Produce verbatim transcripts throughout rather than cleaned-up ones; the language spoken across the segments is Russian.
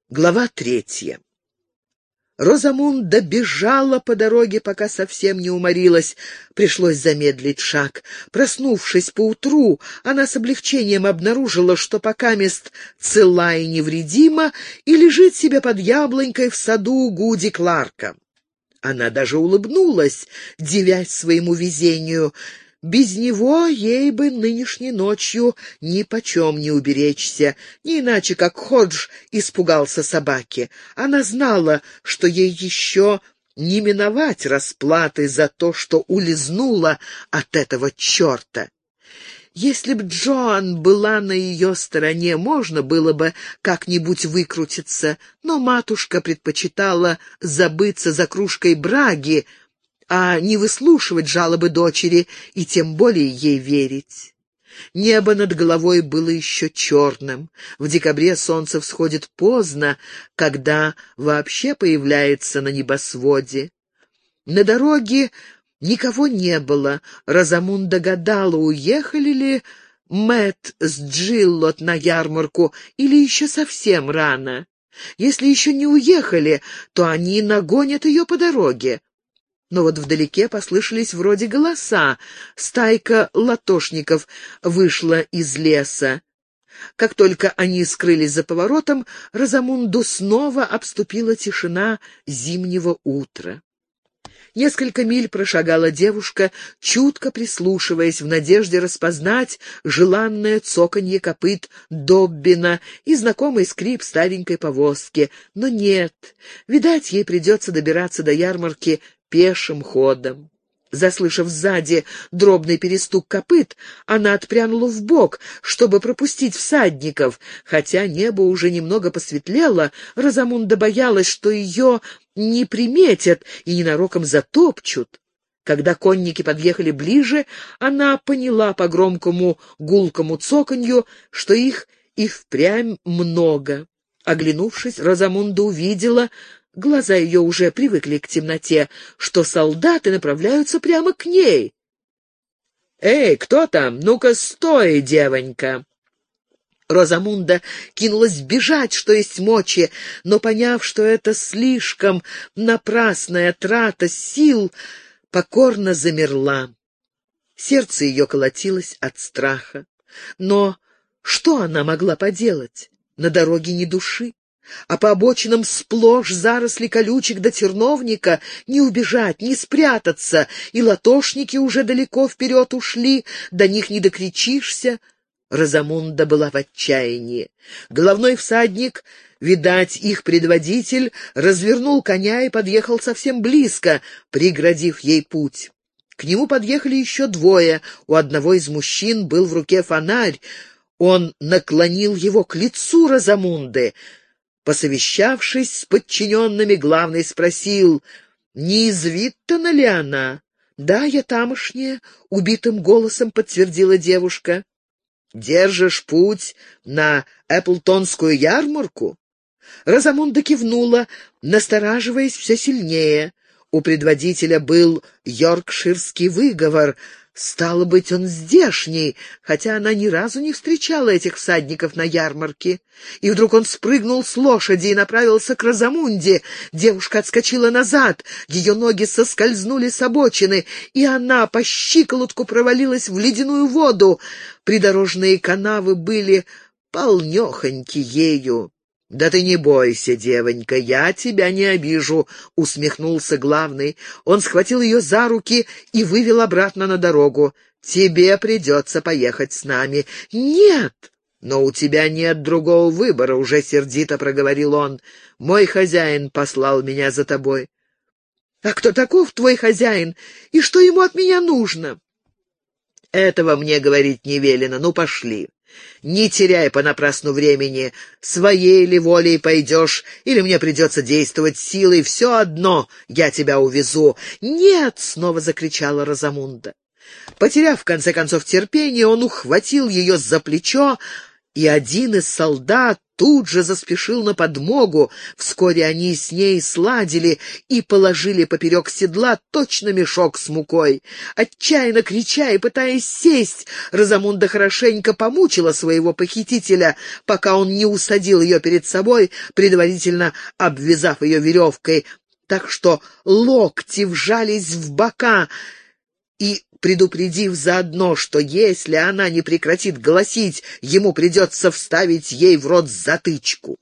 Глава третья. Розамунда бежала по дороге, пока совсем не уморилась. Пришлось замедлить шаг. Проснувшись поутру, она с облегчением обнаружила, что покамест цела и невредима и лежит себе под яблонькой в саду Гуди Кларка. Она даже улыбнулась, дивясь своему везению. Без него ей бы нынешней ночью ни почем не уберечься, не иначе, как Ходж испугался собаки. Она знала, что ей еще не миновать расплаты за то, что улизнула от этого черта. Если б Джоан была на ее стороне, можно было бы как-нибудь выкрутиться, но матушка предпочитала забыться за кружкой браги, а не выслушивать жалобы дочери и тем более ей верить. Небо над головой было еще черным. В декабре солнце всходит поздно, когда вообще появляется на небосводе. На дороге никого не было. Розамунда гадала, уехали ли Мэтт с Джиллот на ярмарку или еще совсем рано. Если еще не уехали, то они нагонят ее по дороге. Но вот вдалеке послышались вроде голоса. Стайка латошников вышла из леса. Как только они скрылись за поворотом, Розамунду снова обступила тишина зимнего утра. Несколько миль прошагала девушка, чутко прислушиваясь в надежде распознать желанное цоканье копыт Доббина и знакомый скрип старенькой повозки. Но нет, видать, ей придется добираться до ярмарки пешим ходом. Заслышав сзади дробный перестук копыт, она отпрянула вбок, чтобы пропустить всадников. Хотя небо уже немного посветлело, Розамунда боялась, что ее не приметят и ненароком затопчут. Когда конники подъехали ближе, она поняла по громкому гулкому цоканью, что их и впрямь много. Оглянувшись, Розамунда увидела, глаза ее уже привыкли к темноте, что солдаты направляются прямо к ней. «Эй, кто там? Ну-ка, стой, девонька!» Розамунда кинулась бежать, что есть мочи, но, поняв, что это слишком напрасная трата сил, покорно замерла. Сердце ее колотилось от страха. Но что она могла поделать? На дороге ни души, а по обочинам сплошь заросли колючек до терновника. Не убежать, не спрятаться, и латошники уже далеко вперед ушли, до них не докричишься. Розамунда была в отчаянии. Головной всадник, видать, их предводитель, развернул коня и подъехал совсем близко, преградив ей путь. К нему подъехали еще двое. У одного из мужчин был в руке фонарь. Он наклонил его к лицу Розамунды. Посовещавшись с подчиненными, главный спросил, не из Виттона ли она? «Да, я тамошняя», — убитым голосом подтвердила девушка. «Держишь путь на Эпплтонскую ярмарку?» Розамунда кивнула, настораживаясь все сильнее. У предводителя был йоркширский выговор. Стало быть, он здешний, хотя она ни разу не встречала этих всадников на ярмарке. И вдруг он спрыгнул с лошади и направился к Розамунде. Девушка отскочила назад, ее ноги соскользнули с обочины, и она по щиколотку провалилась в ледяную воду. Придорожные канавы были полнехоньки ею. «Да ты не бойся, девонька, я тебя не обижу», — усмехнулся главный. Он схватил ее за руки и вывел обратно на дорогу. «Тебе придется поехать с нами». «Нет!» «Но у тебя нет другого выбора», — уже сердито проговорил он. «Мой хозяин послал меня за тобой». «А кто таков твой хозяин? И что ему от меня нужно?» «Этого мне говорить не велено. Ну, пошли. Не теряй понапрасну времени. Своей ли волей пойдешь, или мне придется действовать силой, все одно я тебя увезу». «Нет!» — снова закричала Розамунда. Потеряв, в конце концов, терпение, он ухватил ее за плечо и один из солдат тут же заспешил на подмогу. Вскоре они с ней сладили и положили поперек седла точно мешок с мукой. Отчаянно крича и пытаясь сесть, Розамунда хорошенько помучила своего похитителя, пока он не усадил ее перед собой, предварительно обвязав ее веревкой, так что локти вжались в бока, и предупредив заодно, что если она не прекратит голосить, ему придется вставить ей в рот затычку.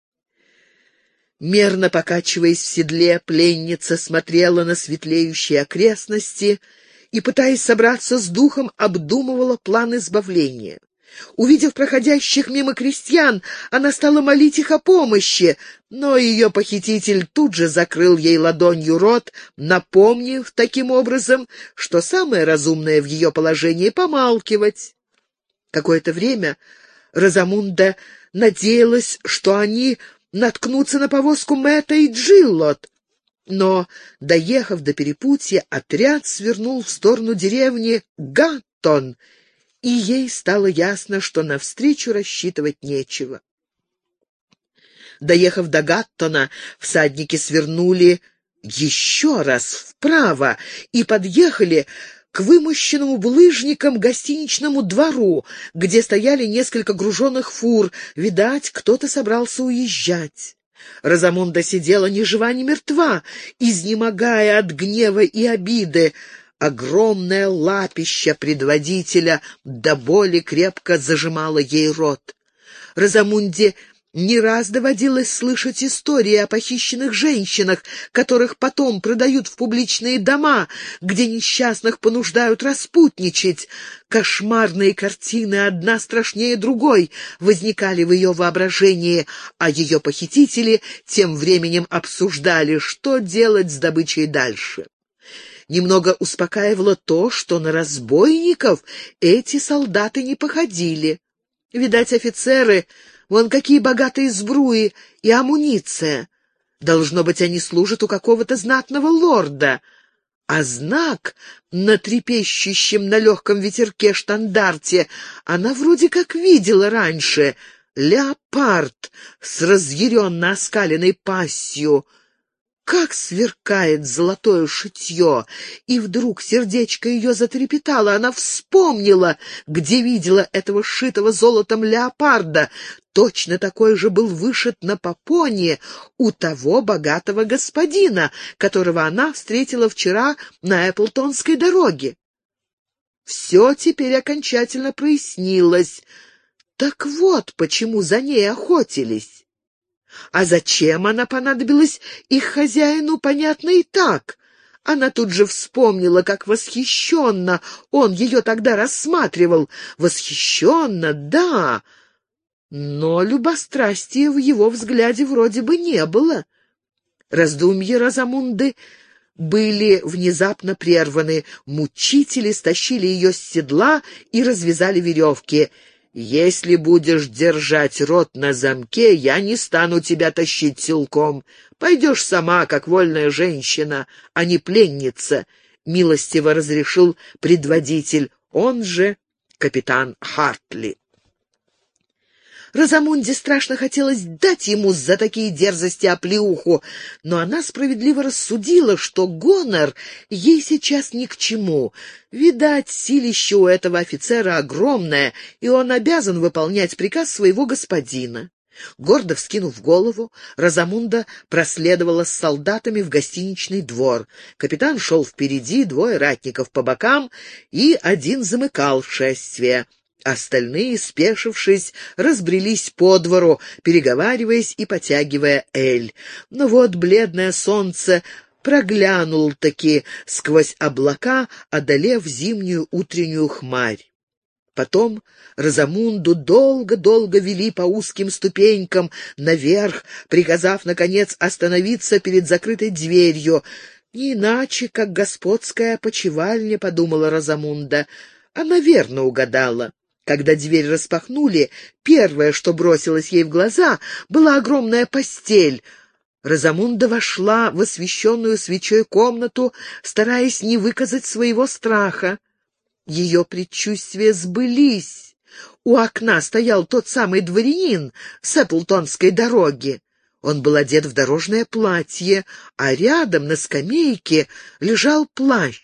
Мерно покачиваясь в седле, пленница смотрела на светлеющие окрестности и, пытаясь собраться с духом, обдумывала план избавления. Увидев проходящих мимо крестьян, она стала молить их о помощи, но ее похититель тут же закрыл ей ладонью рот, напомнив таким образом, что самое разумное в ее положении — помалкивать. Какое-то время Розамунда надеялась, что они наткнутся на повозку Мэтта и Джиллот, но, доехав до перепутья, отряд свернул в сторону деревни Гаттон, и ей стало ясно, что навстречу рассчитывать нечего. Доехав до Гаттона, всадники свернули еще раз вправо и подъехали к вымощенному булыжником гостиничному двору, где стояли несколько груженных фур. Видать, кто-то собрался уезжать. Розамунда сидела ни жива, ни мертва, изнемогая от гнева и обиды. Огромное лапище предводителя до боли крепко зажимало ей рот. Розамунде не раз доводилось слышать истории о похищенных женщинах, которых потом продают в публичные дома, где несчастных понуждают распутничать. Кошмарные картины, одна страшнее другой, возникали в ее воображении, а ее похитители тем временем обсуждали, что делать с добычей дальше. Немного успокаивало то, что на разбойников эти солдаты не походили. Видать, офицеры, вон какие богатые сбруи и амуниция. Должно быть, они служат у какого-то знатного лорда. А знак на трепещущем на легком ветерке штандарте она вроде как видела раньше. Леопард с разъяренно оскаленной пастью. Как сверкает золотое шитье! И вдруг сердечко ее затрепетало. Она вспомнила, где видела этого сшитого золотом леопарда. Точно такой же был вышит на попоне у того богатого господина, которого она встретила вчера на Эпплтонской дороге. Все теперь окончательно прояснилось. Так вот, почему за ней охотились. А зачем она понадобилась их хозяину, понятно и так. Она тут же вспомнила, как восхищенно он ее тогда рассматривал. Восхищенно, да, но любострастия в его взгляде вроде бы не было. Раздумья Розамунды были внезапно прерваны. Мучители стащили ее с седла и развязали веревки. «Если будешь держать рот на замке, я не стану тебя тащить силком. Пойдешь сама, как вольная женщина, а не пленница», — милостиво разрешил предводитель, он же капитан Хартли. Розамунде страшно хотелось дать ему за такие дерзости оплеуху, но она справедливо рассудила, что гонор ей сейчас ни к чему. Видать, силище у этого офицера огромное, и он обязан выполнять приказ своего господина. Гордо вскинув голову, Розамунда проследовала с солдатами в гостиничный двор. Капитан шел впереди, двое ратников по бокам, и один замыкал шествие. Остальные, спешившись, разбрелись по двору, переговариваясь и потягивая эль. Но вот бледное солнце проглянул-таки сквозь облака, одолев зимнюю утреннюю хмарь. Потом Розамунду долго-долго вели по узким ступенькам наверх, приказав, наконец, остановиться перед закрытой дверью. «Не иначе, как господская опочивальня», — подумала Розамунда. Она верно угадала. Когда дверь распахнули, первое, что бросилось ей в глаза, была огромная постель. Розамунда вошла в освещенную свечой комнату, стараясь не выказать своего страха. Ее предчувствия сбылись. У окна стоял тот самый дворянин с Эпплтонской дороги. Он был одет в дорожное платье, а рядом на скамейке лежал плащ.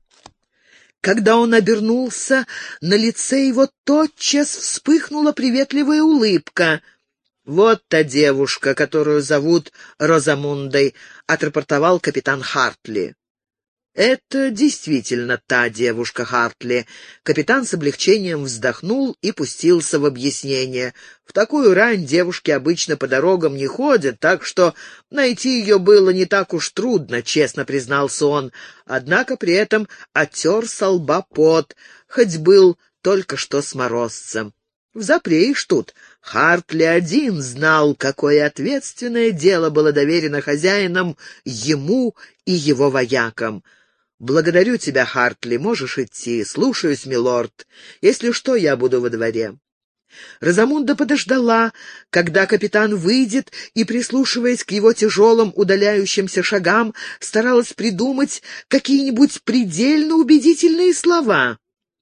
Когда он обернулся, на лице его тотчас вспыхнула приветливая улыбка. «Вот та девушка, которую зовут Розамундой», — отрапортовал капитан Хартли. «Это действительно та девушка, Хартли». Капитан с облегчением вздохнул и пустился в объяснение. «В такую рань девушки обычно по дорогам не ходят, так что найти ее было не так уж трудно», — честно признался он. Однако при этом оттер со лба пот, хоть был только что с морозцем. Взапрешь тут. Хартли один знал, какое ответственное дело было доверено хозяинам ему и его воякам. «Благодарю тебя, Хартли, можешь идти. Слушаюсь, милорд. Если что, я буду во дворе». Розамунда подождала, когда капитан выйдет, и, прислушиваясь к его тяжелым удаляющимся шагам, старалась придумать какие-нибудь предельно убедительные слова.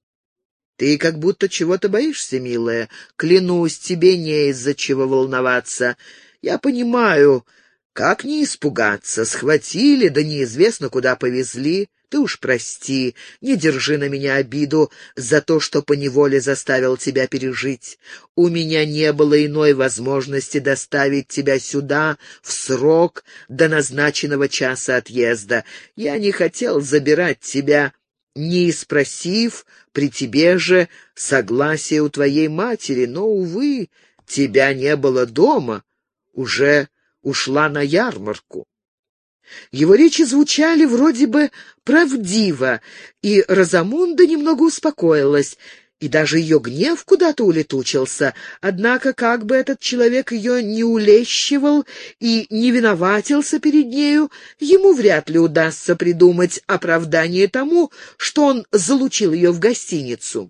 «Ты как будто чего-то боишься, милая. Клянусь, тебе не из-за чего волноваться. Я понимаю, как не испугаться. Схватили, да неизвестно, куда повезли. Ты уж прости, не держи на меня обиду за то, что поневоле заставил тебя пережить. У меня не было иной возможности доставить тебя сюда в срок до назначенного часа отъезда. Я не хотел забирать тебя, не спросив при тебе же согласия у твоей матери, но, увы, тебя не было дома, уже ушла на ярмарку». Его речи звучали вроде бы правдиво, и Розамунда немного успокоилась, и даже ее гнев куда-то улетучился. Однако, как бы этот человек ее не улещивал и не виноватился перед нею, ему вряд ли удастся придумать оправдание тому, что он залучил ее в гостиницу.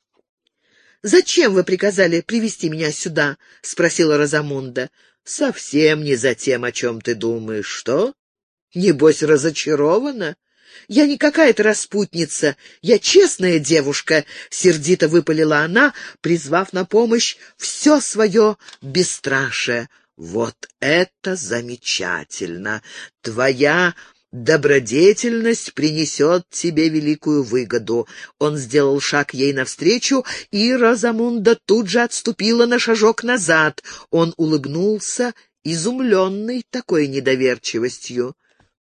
«Зачем вы приказали привести меня сюда?» — спросила Розамунда. «Совсем не за тем, о чем ты думаешь. Что? Небось, разочарована? Я не какая-то распутница, я честная девушка», — сердито выпалила она, призвав на помощь все свое бесстрашие. «Вот это замечательно! Твоя добродетельность принесет тебе великую выгоду». Он сделал шаг ей навстречу, и Розамунда тут же отступила на шажок назад. Он улыбнулся, изумленный такой недоверчивостью.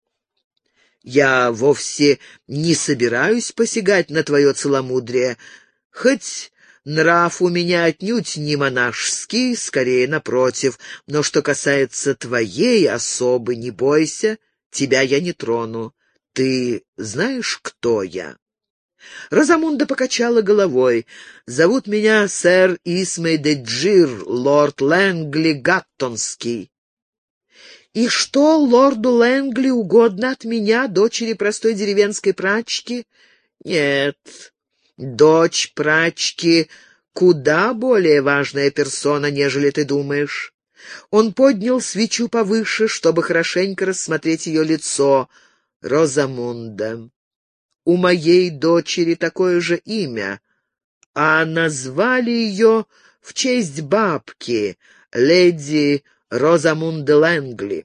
«Я вовсе не собираюсь посягать на твое целомудрие, хоть нрав у меня отнюдь не монашеский, скорее напротив, но что касается твоей особы, не бойся, тебя я не трону. Ты знаешь, кто я?» Розамунда покачала головой. «Зовут меня сэр Исмей де Джир, лорд Лэнгли Гаттонский». «И что лорду Лэнгли угодно от меня, дочери простой деревенской прачки?» «Нет, дочь прачки куда более важная персона, нежели ты думаешь». Он поднял свечу повыше, чтобы хорошенько рассмотреть ее лицо. «Розамунда, у моей дочери такое же имя, а назвали ее в честь бабки, леди Розамунды Лэнгли».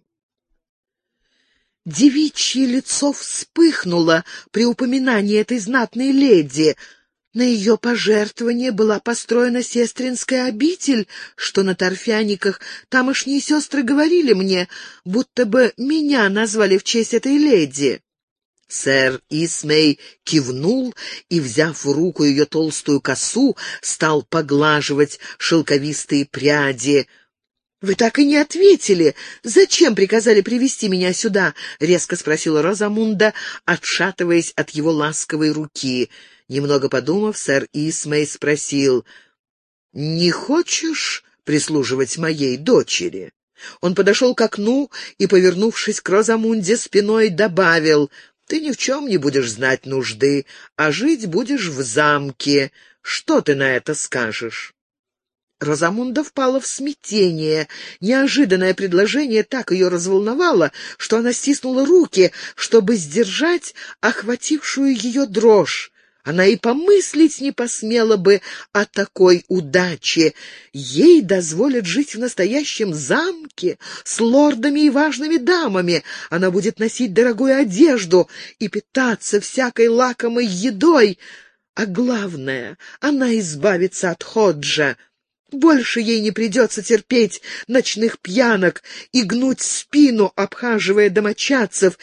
Девичье лицо вспыхнуло при упоминании этой знатной леди. На ее пожертвование была построена сестринская обитель, что на торфяниках тамошние сестры говорили мне, будто бы меня назвали в честь этой леди. Сэр Исмей кивнул и, взяв в руку ее толстую косу, стал поглаживать шелковистые пряди. «Вы так и не ответили. Зачем приказали привести меня сюда?» — резко спросила Розамунда, отшатываясь от его ласковой руки. Немного подумав, сэр Исмей спросил: «Не хочешь прислуживать моей дочери?» Он подошел к окну и, повернувшись к Розамунде спиной, добавил: «Ты ни в чем не будешь знать нужды, а жить будешь в замке. Что ты на это скажешь?» Розамунда впала в смятение. Неожиданное предложение так ее разволновало, что она стиснула руки, чтобы сдержать охватившую ее дрожь. Она и помыслить не посмела бы о такой удаче. Ей дозволят жить в настоящем замке с лордами и важными дамами. Она будет носить дорогую одежду и питаться всякой лакомой едой. А главное, она избавится от Ходжа. Больше ей не придется терпеть ночных пьянок и гнуть спину, обхаживая домочадцев,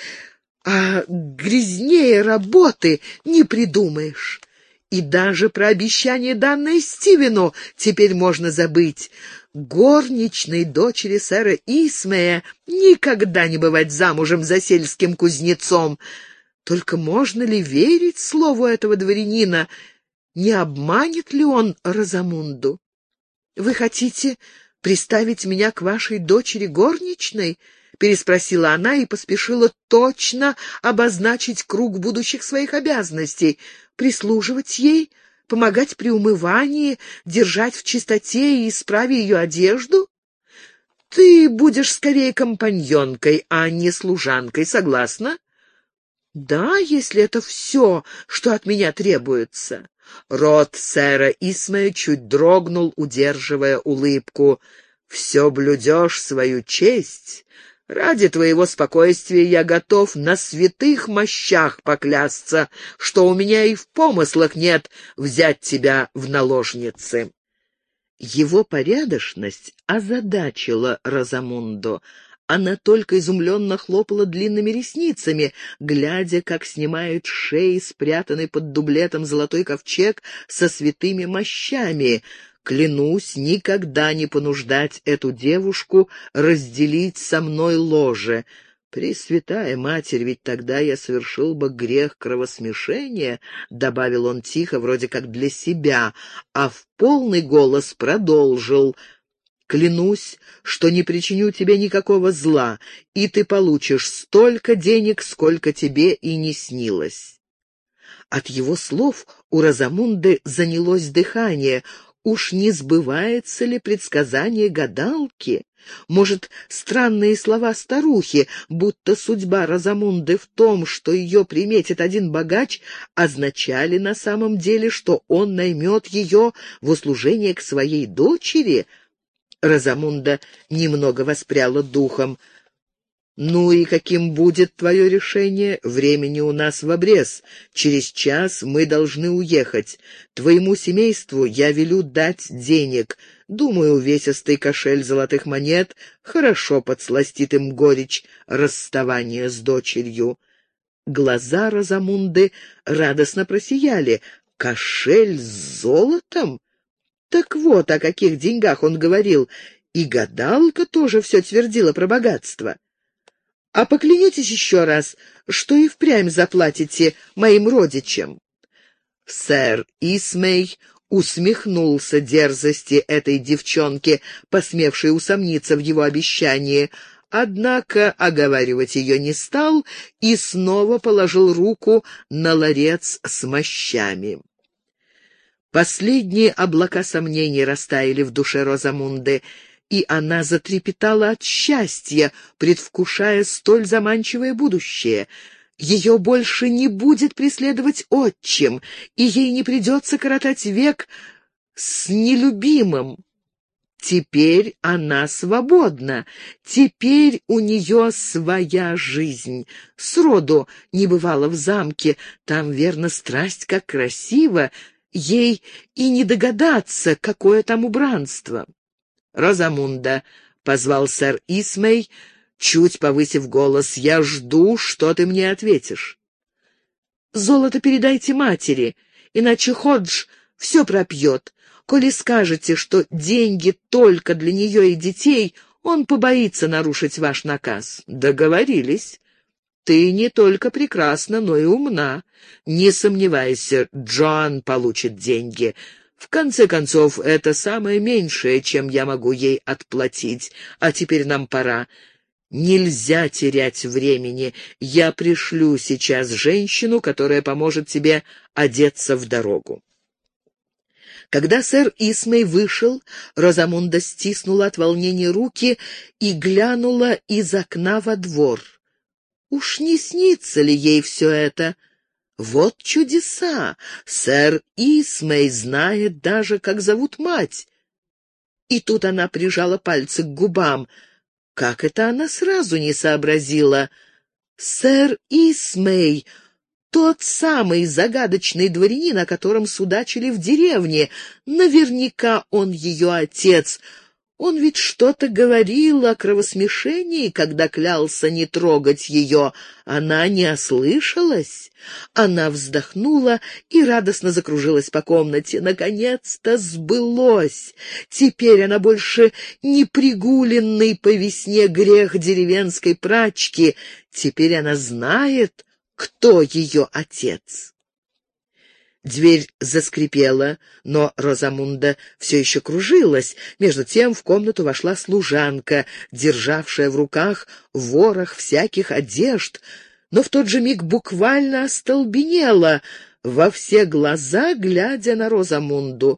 а грязнее работы не придумаешь. И даже про обещание, данное Стивену, теперь можно забыть. Горничной дочери сэра Исмея никогда не бывать замужем за сельским кузнецом. Только можно ли верить слову этого дворянина? Не обманет ли он Розамунду? «Вы хотите приставить меня к вашей дочери горничной?» — переспросила она и поспешила точно обозначить круг будущих своих обязанностей: прислуживать ей, помогать при умывании, держать в чистоте и исправе ее одежду. «Ты будешь скорее компаньонкой, а не служанкой, согласна?» «Да, если это все, что от меня требуется». Рот сэра Исмея чуть дрогнул, удерживая улыбку. «Все блюдешь свою честь. Ради твоего спокойствия я готов на святых мощах поклясться, что у меня и в помыслах нет взять тебя в наложницы». Его порядочность озадачила Розамунду. Она только изумленно хлопала длинными ресницами, глядя, как снимают с шеи спрятанный под дублетом золотой ковчег со святыми мощами. «Клянусь никогда не понуждать эту девушку разделить со мной ложе. Пресвятая Матерь, ведь тогда я совершил бы грех кровосмешения», — добавил он тихо, вроде как для себя, а в полный голос продолжил: «Клянусь, что не причиню тебе никакого зла, и ты получишь столько денег, сколько тебе и не снилось». От его слов у Розамунды занялось дыхание. Уж не сбывается ли предсказание гадалки? Может, странные слова старухи, будто судьба Розамунды в том, что ее приметит один богач, означали на самом деле, что он наймет ее в услужение к своей дочери? Розамунда немного воспряла духом. «Ну и каким будет твое решение? Времени у нас в обрез. Через час мы должны уехать. Твоему семейству я велю дать денег. Думаю, увесистый кошель золотых монет хорошо подсластит им горечь расставания с дочерью». Глаза Розамунды радостно просияли. «Кошель с золотом? Так вот, о каких деньгах он говорил. И гадалка тоже все твердила про богатство. А поклянетесь еще раз, что и впрямь заплатите моим родичам?» Сэр Исмей усмехнулся дерзости этой девчонки, посмевшей усомниться в его обещании, однако оговаривать ее не стал и снова положил руку на ларец с мощами. Последние облака сомнений растаяли в душе Розамунды, и она затрепетала от счастья, предвкушая столь заманчивое будущее. Ее больше не будет преследовать отчим, и ей не придется коротать век с нелюбимым. Теперь она свободна, теперь у нее своя жизнь. Сроду не бывало в замке, там, верно, страсть как красиво, ей и не догадаться, какое там убранство. «Розамунда», — позвал сэр Исмей, чуть повысив голос, — «я жду, что ты мне ответишь». «Золото передайте матери, иначе Ходж все пропьет. Коли скажете, что деньги только для нее и детей, он побоится нарушить ваш наказ». «Договорились. Ты не только прекрасна, но и умна. Не сомневайся, Джоан получит деньги. В конце концов, это самое меньшее, чем я могу ей отплатить. А теперь нам пора. Нельзя терять времени. Я пришлю сейчас женщину, которая поможет тебе одеться в дорогу». Когда сэр Исмей вышел, Розамунда стиснула от волнения руки и глянула из окна во двор. Уж не снится ли ей все это? Вот чудеса! Сэр Исмей знает даже, как зовут мать. И тут она прижала пальцы к губам. Как это она сразу не сообразила? Сэр Исмей, тот самый загадочный дворянин, о котором судачили в деревне. Наверняка он ее отец. Он ведь что-то говорил о кровосмешении, когда клялся не трогать ее. Она не ослышалась. Она вздохнула и радостно закружилась по комнате. Наконец-то сбылось. Теперь она больше не пригуленный по весне грех деревенской прачки. Теперь она знает, кто ее отец. Дверь заскрипела, но Розамунда все еще кружилась. Между тем в комнату вошла служанка, державшая в руках ворох всяких одежд, но в тот же миг буквально остолбенела, во все глаза глядя на Розамунду.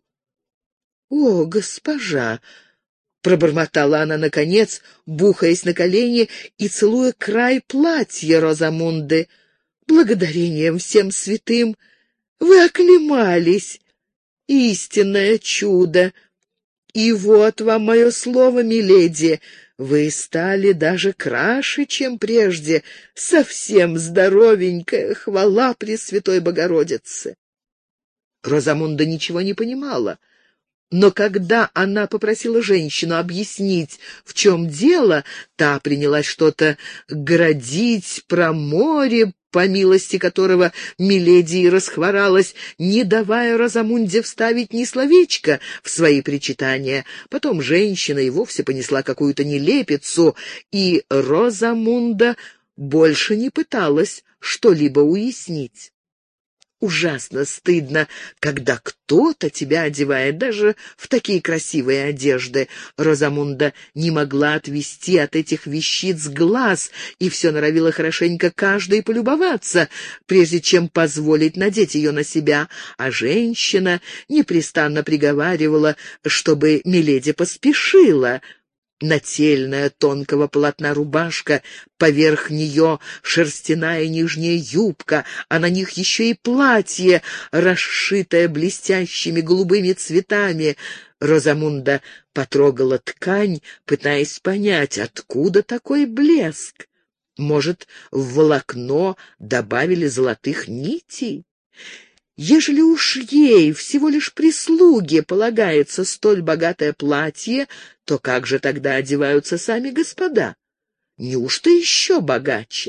«О, госпожа!» — пробормотала она наконец, бухаясь на колени и целуя край платья Розамунды. «Благодарением всем святым! Вы оклемались! Истинное чудо! И вот вам мое слово, миледи, вы стали даже краше, чем прежде, совсем здоровенькая, хвала Пресвятой Богородице!» Розамунда ничего не понимала. Но когда она попросила женщину объяснить, в чем дело, та принялась что-то градить про море, по милости которого миледи и расхворалась, не давая Розамунде вставить ни словечка в свои причитания. Потом женщина и вовсе понесла какую-то нелепицу, и Розамунда больше не пыталась что-либо уяснить. Ужасно стыдно, когда кто-то тебя одевает даже в такие красивые одежды. Розамунда не могла отвести от этих вещиц глаз и все норовила хорошенько каждой полюбоваться, прежде чем позволить надеть ее на себя, а женщина непрестанно приговаривала, чтобы миледи поспешила. Нательная тонкого полотна рубашка, поверх нее шерстяная нижняя юбка, а на них еще и платье, расшитое блестящими голубыми цветами. Розамунда потрогала ткань, пытаясь понять, откуда такой блеск. Может, в волокно добавили золотых нитей? Ежели уж ей, всего лишь прислуге, полагается столь богатое платье, то как же тогда одеваются сами господа? Неужто еще богаче?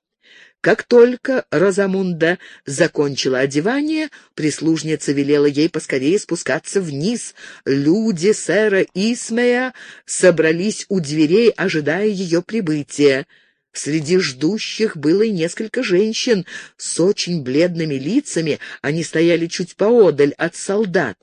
Как только Розамунда закончила одевание, прислужница велела ей поскорее спускаться вниз. Люди сэра Исмея собрались у дверей, ожидая ее прибытия. Среди ждущих было и несколько женщин с очень бледными лицами, они стояли чуть поодаль от солдат.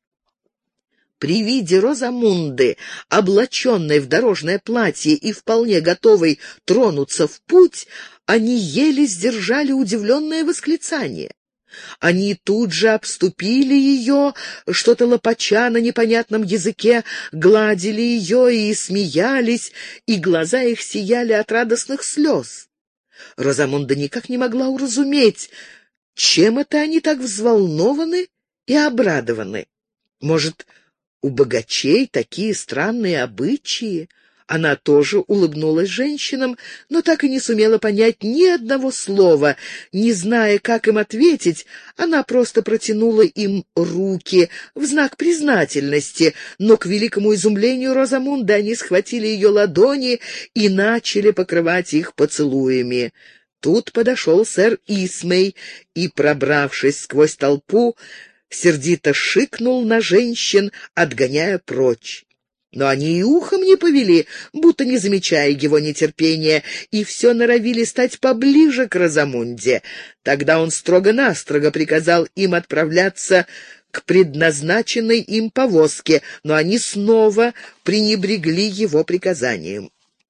При виде Розамунды, облаченной в дорожное платье и вполне готовой тронуться в путь, они еле сдержали удивленное восклицание. Они тут же обступили ее, что-то лопача на непонятном языке, гладили ее и смеялись, и глаза их сияли от радостных слез. Розамунда никак не могла уразуметь, чем это они так взволнованы и обрадованы. Может, у богачей такие странные обычаи? Она тоже улыбнулась женщинам, но так и не сумела понять ни одного слова. Не зная, как им ответить, она просто протянула им руки в знак признательности, но, к великому изумлению Розамунды, они схватили ее ладони и начали покрывать их поцелуями. Тут подошел сэр Исмей и, пробравшись сквозь толпу, сердито шикнул на женщин, отгоняя прочь. Но они и ухом не повели, будто не замечая его нетерпения, и все норовили стать поближе к Розамунде. Тогда он строго-настрого приказал им отправляться к предназначенной им повозке, но они снова пренебрегли его приказанием.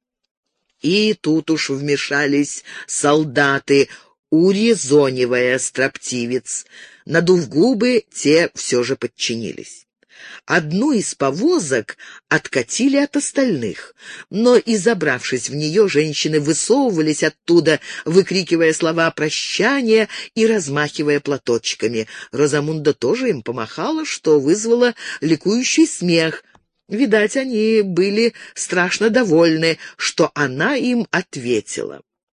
И тут уж вмешались солдаты, урезонивая строптивец. Надув губы, те все же подчинились. Одну из повозок откатили от остальных, но и забравшись в нее, женщины высовывались оттуда, выкрикивая слова прощания и размахивая платочками. Розамунда тоже им помахала, что вызвало ликующий смех. Видать, они были страшно довольны, что она им ответила.